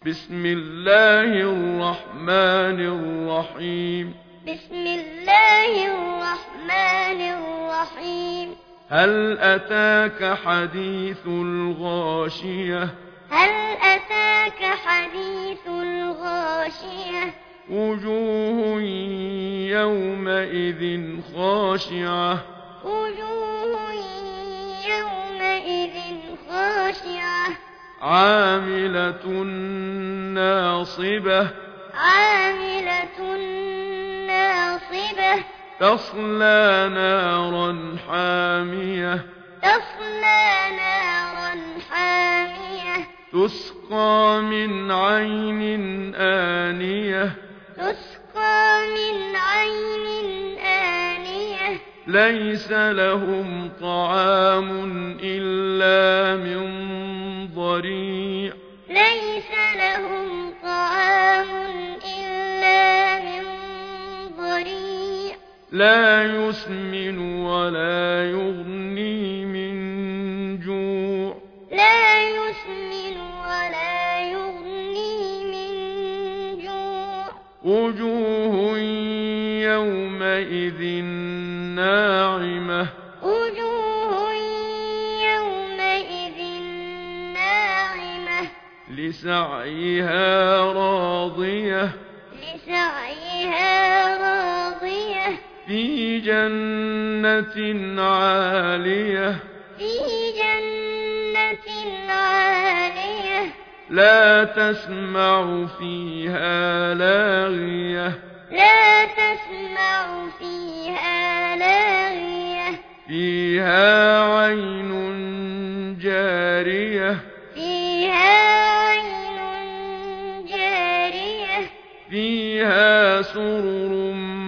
بسم الله الرحمن الرحيم بسم الله الرحمن الرحيم هل أتاك حديث الغاشية هل أتاك حديث الغاشية وجوه يومئذ خاشعة وجوه يومئذ خاشعة عاملة ناصبة عاملة ناصبة تصلى نارا حامية تصلى نارا حامية تسقى من عين آنية تسقى من عين آنية ليس لهم طعام إلا من ضريع ليس لهم طعام إلا من ضريع لا يسمن ولا يغني من جوع لا يسمن ولا يغني من جوع وجوه يومئذ ناعمة وجوه يومئذ ناعمة لسعيها راضية لسعيها راضية في جنة عالية في جنة عالية لا تسمع فيها لاغية لا تسمع فيها لاغية فيها عين جارية فيها عين جارية فيها سرر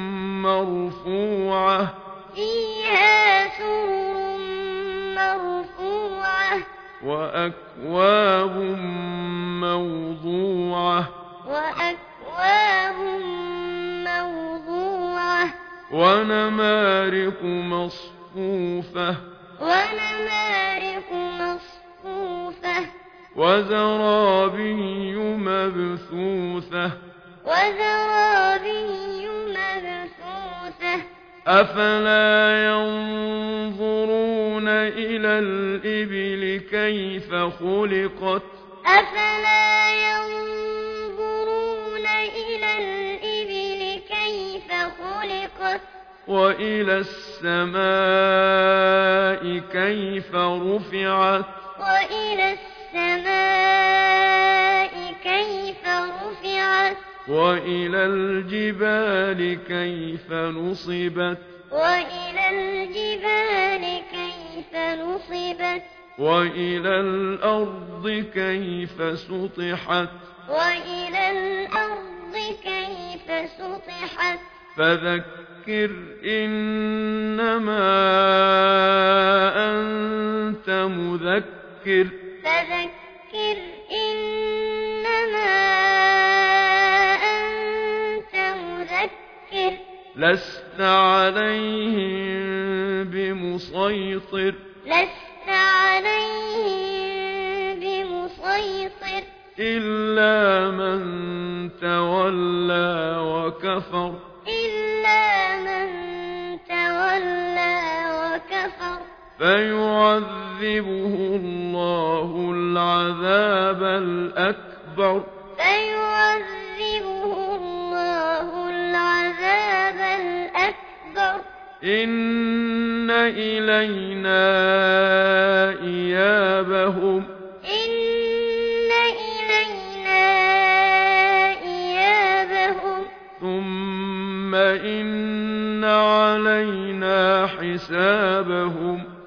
مرفوعة فيها سرر مرفوعة وأكواب موضوعة وأكواب موضوعة ونمارق مصفوفة ونمارق مصفوفة وزرابي مبثوثة وزرابي مبثوثة أفلا ينظرون إلى الإبل كيف خلقت أفلا ينظرون إلى الإبل كيف خلقت وإلى السماء كيف رفعت وإلى السماء كيف رفعت وإلى الجبال كيف نصبت وإلى الجبال كيف نصبت وإلى الأرض كيف سطحت وإلى الأرض كيف سطحت فذكر إنما أنت مذكر فذكر إنما أنت مذكر لست عليهم بمسيطر لست عليهم بمسيطر إلا من تولى وكفر إلا من تولى وكفر فيعذبه الله العذاب الأكبر فيعذبه الله العذاب الأكبر إن إلينا إيابهم إن إلينا إيابهم ثم إن علينا حسابهم